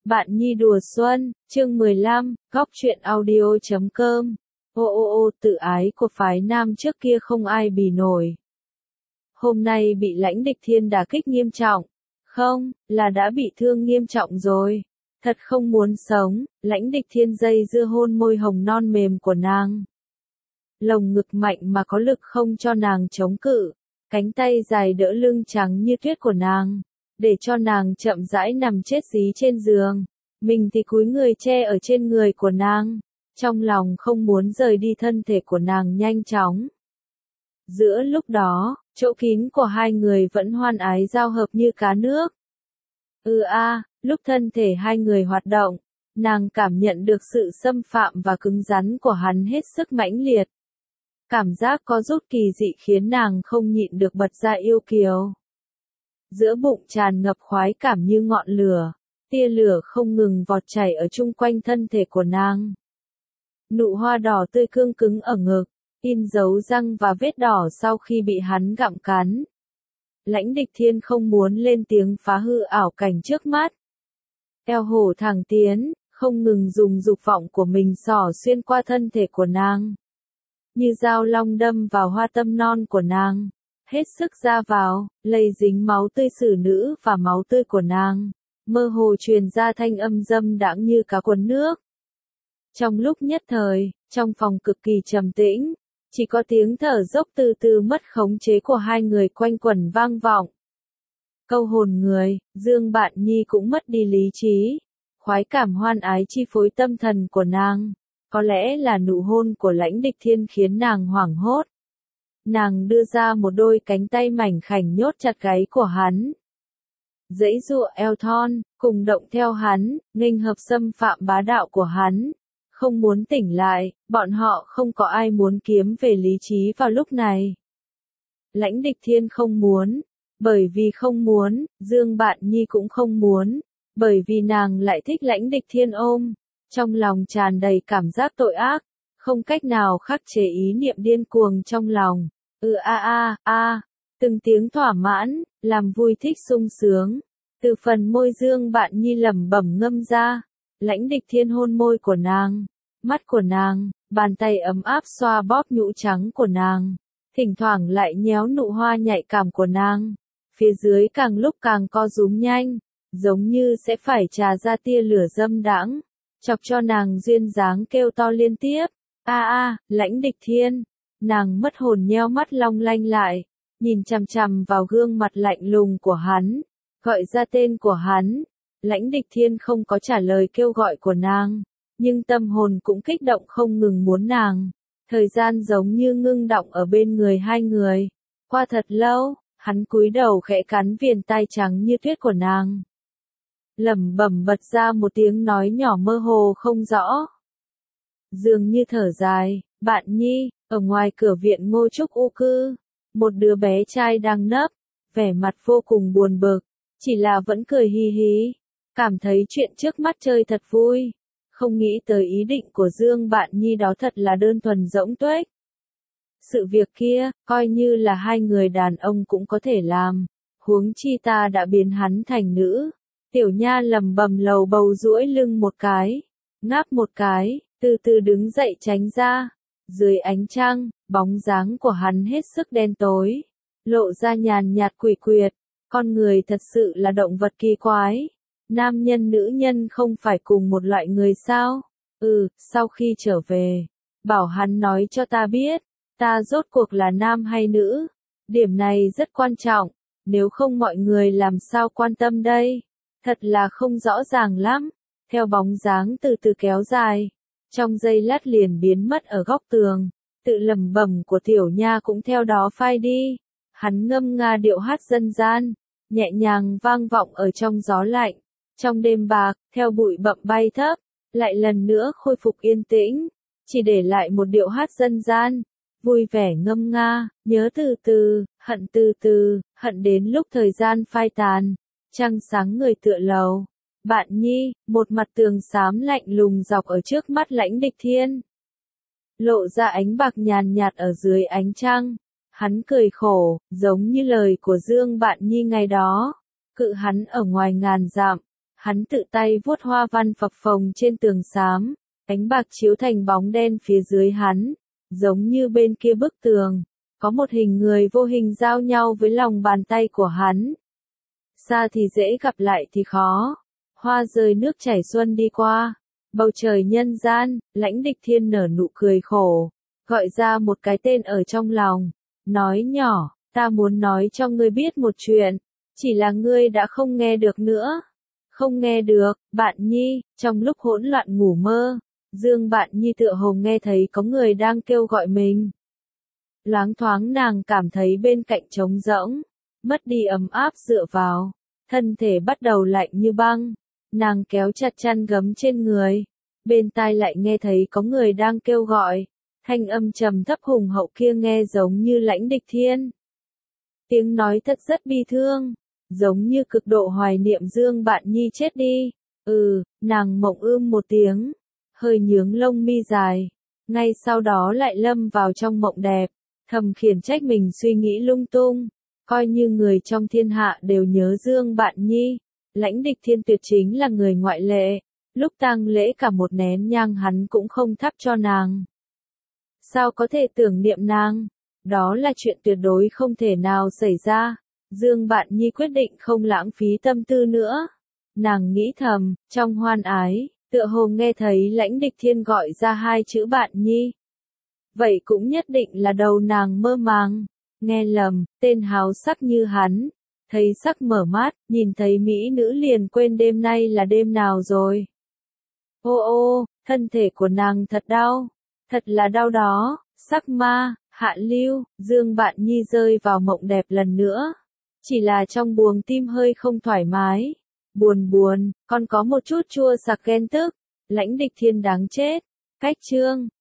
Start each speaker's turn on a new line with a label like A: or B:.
A: Bạn Nhi đùa xuân, chương 15, góc truyện audio.com. Tự ái của phái nam trước kia không ai bì nổi. Hôm nay bị Lãnh Địch Thiên đả kích nghiêm trọng. Không, là đã bị thương nghiêm trọng rồi. Thật không muốn sống, Lãnh Địch Thiên dây dưa hôn môi hồng non mềm của nàng. Lồng ngực mạnh mà có lực không cho nàng chống cự. Cánh tay dài đỡ lưng trắng như tuyết của nàng, để cho nàng chậm rãi nằm chết dí trên giường. Mình thì cúi người che ở trên người của nàng, trong lòng không muốn rời đi thân thể của nàng nhanh chóng. Giữa lúc đó, chỗ kín của hai người vẫn hoan ái giao hợp như cá nước. Lúc thân thể hai người hoạt động, nàng cảm nhận được sự xâm phạm và cứng rắn của hắn hết sức mãnh liệt. Cảm giác có rút kỳ dị khiến nàng không nhịn được bật ra yêu kiều. Giữa bụng tràn ngập khoái cảm như ngọn lửa, tia lửa không ngừng vọt chảy ở chung quanh thân thể của nàng. Nụ hoa đỏ tươi cương cứng ở ngực, in dấu răng và vết đỏ sau khi bị hắn gặm cắn. Lãnh Địch Thiên không muốn lên tiếng phá hư ảo cảnh trước mắt. Eo hổ thẳng tiến, không ngừng dùng dục vọng của mình xỏ xuyên qua thân thể của nàng. Như dao long đâm vào hoa tâm non của nàng, hết sức ra vào, lây dính máu tươi xử nữ và máu tươi của nàng, mơ hồ truyền ra thanh âm dâm đãng như cá cuốn nước. Trong lúc nhất thời, trong phòng cực kỳ trầm tĩnh, chỉ có tiếng thở dốc từ từ mất khống chế của hai người quanh quẩn vang vọng. Câu hồn người, Dương Bạn Nhi cũng mất đi lý trí, khoái cảm hoan ái chi phối tâm thần của nàng. Có lẽ là nụ hôn của Lãnh Địch Thiên khiến nàng hoảng hốt. Nàng đưa ra một đôi cánh tay mảnh khảnh nhốt chặt gáy của hắn. Giãy giụa eo thon, cùng động theo hắn, nghênh hợp xâm phạm bá đạo của hắn. Không muốn tỉnh lại, bọn họ không có ai muốn kiếm về lý trí vào lúc này. Lãnh Địch Thiên không muốn, bởi vì không muốn, Dương Bạn Nhi cũng không muốn, bởi vì nàng lại thích Lãnh Địch Thiên ôm. Trong lòng tràn đầy cảm giác tội ác, không cách nào khắc chế ý niệm điên cuồng trong lòng. Từng tiếng thỏa mãn, làm vui thích sung sướng. Từ phần môi Dương Bạn Nhi lẩm bẩm ngâm ra, Lãnh Địch Thiên hôn môi của nàng, mắt của nàng, bàn tay ấm áp xoa bóp nhũ trắng của nàng, thỉnh thoảng lại nhéo nụ hoa nhạy cảm của nàng. Phía dưới càng lúc càng co rúm nhanh, giống như sẽ phải trà ra tia lửa dâm đãng. Chọc cho nàng duyên dáng kêu to liên tiếp. Lãnh Địch Thiên. Nàng mất hồn nheo mắt long lanh lại, nhìn chằm chằm vào gương mặt lạnh lùng của hắn, gọi ra tên của hắn. Lãnh Địch Thiên không có trả lời kêu gọi của nàng, nhưng tâm hồn cũng kích động không ngừng muốn nàng. Thời gian giống như ngưng đọng ở bên người hai người. Qua thật lâu, hắn cúi đầu khẽ cắn viền tai trắng như tuyết của nàng. Lẩm bẩm bật ra một tiếng nói nhỏ mơ hồ không rõ. Dường như thở dài, Bạn Nhi, ở ngoài cửa viện Ngô Trúc U cư, một đứa bé trai đang nấp, vẻ mặt vô cùng buồn bực, chỉ là vẫn cười hi hí, cảm thấy chuyện trước mắt chơi thật vui, không nghĩ tới ý định của Dương Bạn Nhi đó thật là đơn thuần rỗng tuếch. Sự việc kia, coi như là hai người đàn ông cũng có thể làm, huống chi ta đã biến hắn thành nữ. Tiểu Nha lầm bầm lầu bầu duỗi lưng một cái, ngáp một cái, từ từ đứng dậy tránh ra. Dưới ánh trăng, bóng dáng của hắn hết sức đen tối, lộ ra nhàn nhạt quỷ quyệt. Con người thật sự là động vật kỳ quái. Nam nhân nữ nhân không phải cùng một loại người sao? Sau khi trở về, bảo hắn nói cho ta biết, ta rốt cuộc là nam hay nữ. Điểm này rất quan trọng, nếu không mọi người làm sao quan tâm đây? Thật là không rõ ràng lắm. Theo bóng dáng từ từ kéo dài, trong giây lát liền biến mất ở góc tường, tự lẩm bẩm của Tiểu Nha cũng theo đó phai đi. Hắn ngâm nga điệu hát dân gian, nhẹ nhàng vang vọng ở trong gió lạnh, trong đêm bạc, theo bụi bặm bay thấp, lại lần nữa khôi phục yên tĩnh, chỉ để lại một điệu hát dân gian, vui vẻ ngâm nga, nhớ từ từ, hận đến lúc thời gian phai tàn. Trăng sáng người tựa lầu. Bạn Nhi, một mặt tường xám lạnh lùng dọc ở trước mắt Lãnh Địch Thiên. Lộ ra ánh bạc nhàn nhạt ở dưới ánh trăng. Hắn cười khổ, giống như lời của Dương Bạn Nhi ngày đó. Cự hắn ở ngoài ngàn dặm. Hắn tự tay vuốt hoa văn phập phồng trên tường xám, ánh bạc chiếu thành bóng đen phía dưới hắn, giống như bên kia bức tường, có một hình người vô hình giao nhau với lòng bàn tay của hắn. Xa thì dễ gặp lại thì khó. Hoa rơi nước chảy xuân đi qua, bầu trời nhân gian, Lãnh Địch Thiên nở nụ cười khổ, gọi ra một cái tên ở trong lòng, nói nhỏ, ta muốn nói cho ngươi biết một chuyện, chỉ là ngươi đã không nghe được nữa. Không nghe được, Bạn Nhi, trong lúc hỗn loạn ngủ mơ, Dương Bạn Nhi tựa hồ nghe thấy có người đang kêu gọi mình. Loáng thoáng nàng cảm thấy bên cạnh trống rỗng, mất đi ấm áp dựa vào, thân thể bắt đầu lạnh như băng, nàng kéo chặt chăn gấm trên người, bên tai lại nghe thấy có người đang kêu gọi, thanh âm trầm thấp hùng hậu kia nghe giống như Lãnh Địch Thiên. Tiếng nói thật rất bi thương, giống như cực độ hoài niệm Dương Bạn Nhi chết đi. Nàng mộng một tiếng, hơi nhướng lông mi dài, ngay sau đó lại lâm vào trong mộng đẹp, thầm khiển trách mình suy nghĩ lung tung, coi như người trong thiên hạ đều nhớ Dương Bạn Nhi, Lãnh Địch Thiên tuyệt chính là người ngoại lệ, lúc tang lễ cả một nén nhang hắn cũng không thắp cho nàng. Sao có thể tưởng niệm nàng? Đó là chuyện tuyệt đối không thể nào xảy ra. Dương Bạn Nhi quyết định không lãng phí tâm tư nữa. Nàng nghĩ thầm, trong hoan ái, tựa hồ nghe thấy Lãnh Địch Thiên gọi ra hai chữ Bạn Nhi. Vậy cũng nhất định là đầu nàng mơ màng. Nghe lầm, tên háo sắc như hắn. Thấy sắc mở mắt, nhìn thấy mỹ nữ liền quên đêm nay là đêm nào rồi. Ô, thân thể của nàng thật đau. Thật là đau đó, sắc ma, hạ lưu, Dương Bạn Nhi rơi vào mộng đẹp lần nữa. Chỉ là trong buồng tim hơi không thoải mái. Buồn, còn có một chút chua sặc ghen tức. Lãnh Địch Thiên đáng chết. Cách chương